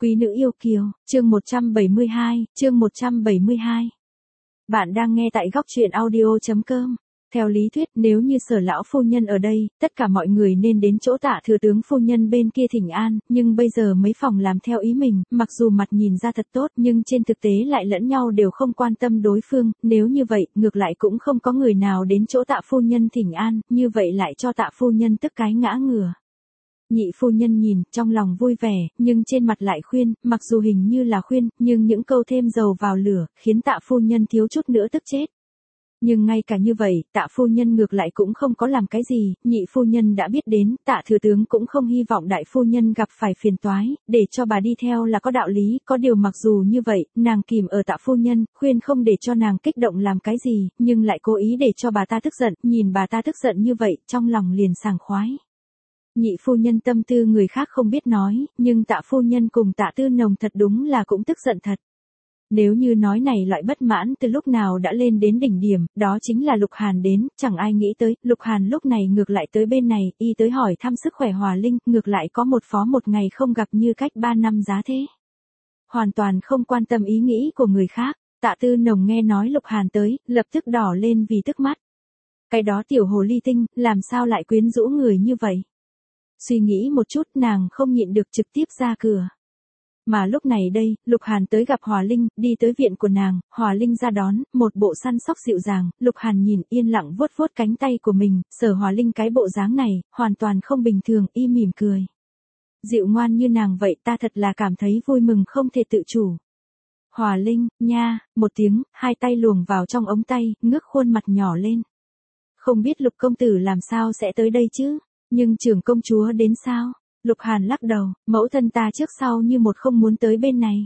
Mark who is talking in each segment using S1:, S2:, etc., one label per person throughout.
S1: Quý nữ yêu kiều, chương 172, chương 172. Bạn đang nghe tại góc truyện audio.com. Theo lý thuyết, nếu như Sở lão phu nhân ở đây, tất cả mọi người nên đến chỗ Tạ thừa tướng phu nhân bên kia thỉnh an, nhưng bây giờ mấy phòng làm theo ý mình, mặc dù mặt nhìn ra thật tốt, nhưng trên thực tế lại lẫn nhau đều không quan tâm đối phương, nếu như vậy, ngược lại cũng không có người nào đến chỗ Tạ phu nhân thỉnh an, như vậy lại cho Tạ phu nhân tức cái ngã ngửa. Nhị phu nhân nhìn, trong lòng vui vẻ, nhưng trên mặt lại khuyên, mặc dù hình như là khuyên, nhưng những câu thêm dầu vào lửa, khiến Tạ phu nhân thiếu chút nữa tức chết. Nhưng ngay cả như vậy, Tạ phu nhân ngược lại cũng không có làm cái gì, nhị phu nhân đã biết đến, Tạ thừa tướng cũng không hy vọng đại phu nhân gặp phải phiền toái, để cho bà đi theo là có đạo lý, có điều mặc dù như vậy, nàng kìm ở Tạ phu nhân, khuyên không để cho nàng kích động làm cái gì, nhưng lại cố ý để cho bà ta tức giận, nhìn bà ta tức giận như vậy, trong lòng liền sảng khoái. Nhị phu nhân tâm tư người khác không biết nói, nhưng Tạ phu nhân cùng Tạ Tư Nồng thật đúng là cũng tức giận thật. Nếu như nói này loại bất mãn từ lúc nào đã lên đến đỉnh điểm, đó chính là Lục Hàn đến, chẳng ai nghĩ tới, Lục Hàn lúc này ngược lại tới bên này, y tới hỏi thăm sức khỏe Hòa Linh, ngược lại có một phó một ngày không gặp như cách 3 năm giá thế. Hoàn toàn không quan tâm ý nghĩ của người khác, Tạ Tư Nồng nghe nói Lục Hàn tới, lập tức đỏ lên vì tức mắt. Cái đó tiểu hồ ly tinh, làm sao lại quyến rũ người như vậy? Suy nghĩ một chút nàng không nhịn được trực tiếp ra cửa. Mà lúc này đây, Lục Hàn tới gặp Hòa Linh, đi tới viện của nàng, Hòa Linh ra đón, một bộ săn sóc dịu dàng, Lục Hàn nhìn yên lặng vuốt vuốt cánh tay của mình, sờ Hòa Linh cái bộ dáng này, hoàn toàn không bình thường, y mỉm cười. Dịu ngoan như nàng vậy ta thật là cảm thấy vui mừng không thể tự chủ. Hòa Linh, nha, một tiếng, hai tay luồng vào trong ống tay, ngước khuôn mặt nhỏ lên. Không biết Lục công tử làm sao sẽ tới đây chứ? Nhưng trưởng công chúa đến sao? Lục Hàn lắc đầu, mẫu thân ta trước sau như một không muốn tới bên này.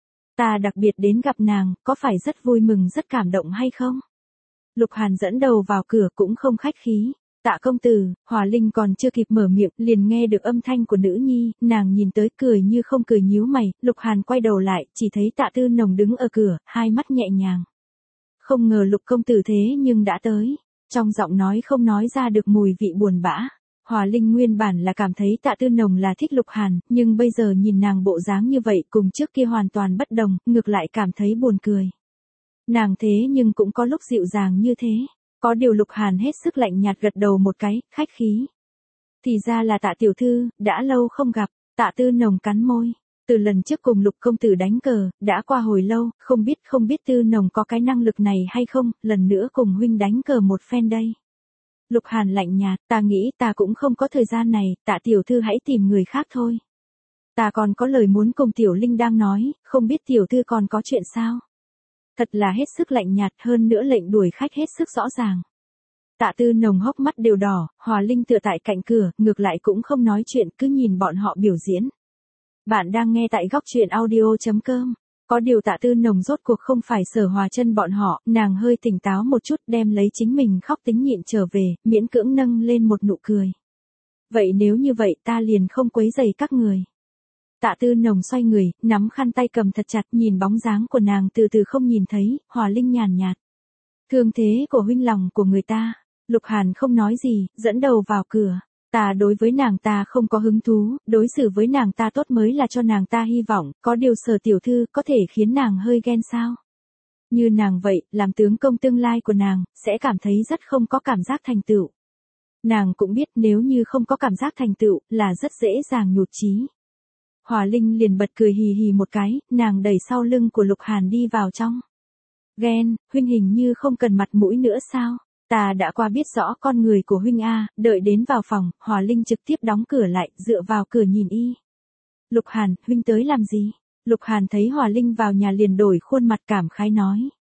S1: Ta đặc biệt đến gặp nàng, có phải rất vui mừng rất cảm động hay không? Lục Hàn dẫn đầu vào cửa cũng không khách khí. Tạ công tử, Hòa Linh còn chưa kịp mở miệng, liền nghe được âm thanh của nữ nhi, nàng nhìn tới cười như không cười nhíu mày, Lục Hàn quay đầu lại, chỉ thấy Tạ Tư Nồng đứng ở cửa, hai mắt nhẹ nhàng. Không ngờ Lục công tử thế nhưng đã tới, trong giọng nói không nói ra được mùi vị buồn bã. Hòa Linh nguyên bản là cảm thấy Tạ Tư Nồng là thích Lục Hàn, nhưng bây giờ nhìn nàng bộ dáng như vậy cùng trước kia hoàn toàn bất đồng, ngược lại cảm thấy buồn cười. Nàng thế nhưng cũng có lúc dịu dàng như thế, có điều Lục Hàn hết sức lạnh nhạt gật đầu một cái, khách khí. Thì ra là Tạ tiểu thư, đã lâu không gặp, Tạ Tư Nồng cắn môi. Từ lần trước cùng Lục công tử đánh cờ, đã qua hồi lâu, không biết Tư Nồng có cái năng lực này hay không, lần nữa cùng huynh đánh cờ một phen đây. Lục Hàn lạnh nhạt, ta nghĩ ta cũng không có thời gian này, Tạ tiểu thư hãy tìm người khác thôi. Ta còn có lời muốn cùng Tiểu Linh đang nói, không biết tiểu thư còn có chuyện sao? Thật là hết sức lạnh nhạt, hơn nữa lệnh đuổi khách hết sức rõ ràng. Tạ Tư Nồng hốc mắt đều đỏ, Hòa Linh tựa tại cạnh cửa, ngược lại cũng không nói chuyện, cứ nhìn bọn họ biểu diễn. Bạn đang nghe tại góc truyện audio.com. Có điều Tạ Tư Nồng rốt cuộc không phải Sở Hòa chân bọn họ, nàng hơi tỉnh táo một chút đem lấy chính mình khóc tính nhịn trở về, miễn cưỡng nâng lên một nụ cười. Vậy nếu như vậy ta liền không quấy rầy các người. Tạ Tư Nồng xoay người, nắm khăn tay cầm thật chặt nhìn bóng dáng của nàng từ từ không nhìn thấy, Hòa Linh nhàn nhạt. Thương thế của huynh lòng của người ta, Lục Hàn không nói gì, dẫn đầu vào cửa. Ta đối với nàng ta không có hứng thú, đối xử với nàng ta tốt mới là cho nàng ta hy vọng, có điều Sở tiểu thư có thể khiến nàng hơi ghen sao? Như nàng vậy, làm tướng công tương lai của nàng, sẽ cảm thấy rất không có cảm giác thành tựu. Nàng cũng biết nếu như không có cảm giác thành tựu, là rất dễ dàng nhụt chí. Hòa Linh liền bật cười hì hì một cái, nàng đẩy sau lưng của Lục Hàn đi vào trong. Ghen, huynh hình như không cần mặt mũi nữa sao? Ta đã qua biết rõ con người của huynh a, đợi đến vào phòng, Hòa Linh trực tiếp đóng cửa lại, dựa vào cửa nhìn y. Lục Hàn, huynh tới làm gì? Lục Hàn thấy Hòa Linh vào nhà liền đổi khuôn mặt cảm khái nói.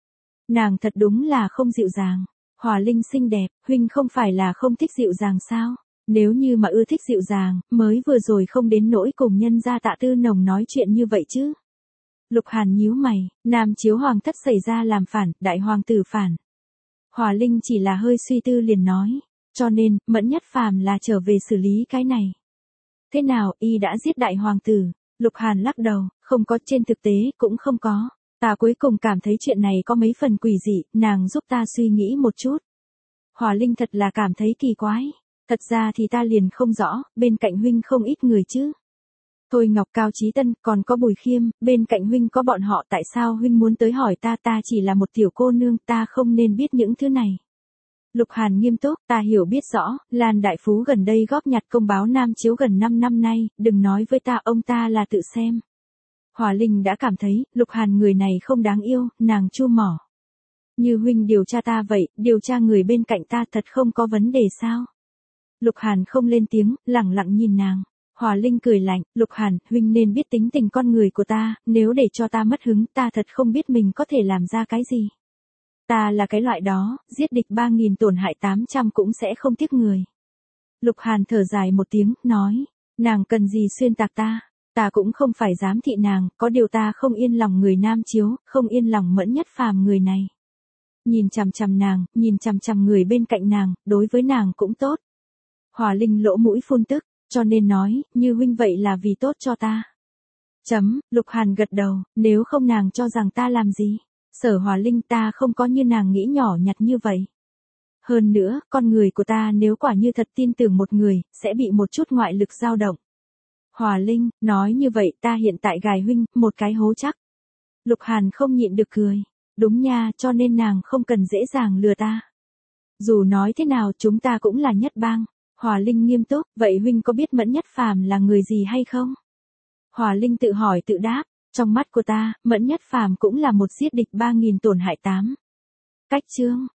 S1: Nàng thật đúng là không dịu dàng. Hòa Linh xinh đẹp, huynh không phải là không thích dịu dàng sao? Nếu như mà ưa thích dịu dàng, mới vừa rồi không đến nỗi cùng nhân gia Tạ Tư Nồng nói chuyện như vậy chứ. Lục Hàn nhíu mày, nam chiếu hoàng thất xảy ra làm phản, đại hoàng tử phản. Hòa Linh chỉ là hơi suy tư liền nói, cho nên, Mẫn Nhất Phàm là trở về xử lý cái này. Thế nào, y đã giết đại hoàng tử? Lục Hàn lắc đầu, không có, trên thực tế, cũng không có. Ta cuối cùng cảm thấy chuyện này có mấy phần quỷ dị, nàng giúp ta suy nghĩ một chút. Hòa Linh thật là cảm thấy kỳ quái. Thật ra thì ta liền không rõ, bên cạnh huynh không ít người chứ. Thôi Ngọc, Cao Chí Tân, còn có Bùi Khiêm, bên cạnh huynh có bọn họ, tại sao huynh muốn tới hỏi ta? Ta chỉ là một tiểu cô nương, ta không nên biết những thứ này. Lục Hàn nghiêm túc, ta hiểu biết rõ, Lan đại phú gần đây góp nhặt công báo Nam Chiếu gần 5 năm nay, đừng nói với ta, ông ta là tự xem. Hòa Linh đã cảm thấy, Lục Hàn người này không đáng yêu, nàng chu mỏ. Như huynh điều tra ta vậy, điều tra người bên cạnh ta thật không có vấn đề sao? Lục Hàn không lên tiếng, lẳng lặng nhìn nàng. Hòa Linh cười lạnh, Lục Hàn, huynh nên biết tính tình con người của ta, nếu để cho ta mất hứng, ta thật không biết mình có thể làm ra cái gì. Ta là cái loại đó, giết địch 3.000 tổn hại 800 cũng sẽ không tiếc người. Lục Hàn thở dài một tiếng, nói, nàng cần gì xuyên tạc ta? Ta cũng không phải giám thị nàng, có điều ta không yên lòng người Nam Chiếu, không yên lòng Mẫn Nhất Phàm người này. Nhìn chằm chằm nàng, nhìn chằm chằm người bên cạnh nàng, đối với nàng cũng tốt. Hòa Linh lỗ mũi phun tức, cho nên nói, như huynh vậy là vì tốt cho ta. Lục Hàn gật đầu, nếu không nàng cho rằng ta làm gì? Sở Hòa Linh, ta không có như nàng nghĩ nhỏ nhặt như vậy. Hơn nữa, con người của ta nếu quả như thật tin tưởng một người, sẽ bị một chút ngoại lực dao động. Hòa Linh, nói như vậy ta hiện tại gài huynh, một cái hố chắc. Lục Hàn không nhịn được cười. Đúng nha, cho nên nàng không cần dễ dàng lừa ta. Dù nói thế nào chúng ta cũng là nhất bang. Hòa Linh nghiêm túc, vậy huynh có biết Mẫn Nhất Phàm là người gì hay không? Hòa Linh tự hỏi tự đáp, trong mắt của ta, Mẫn Nhất Phàm cũng là một giết địch 3.000 tổn hại 8. Cách chương.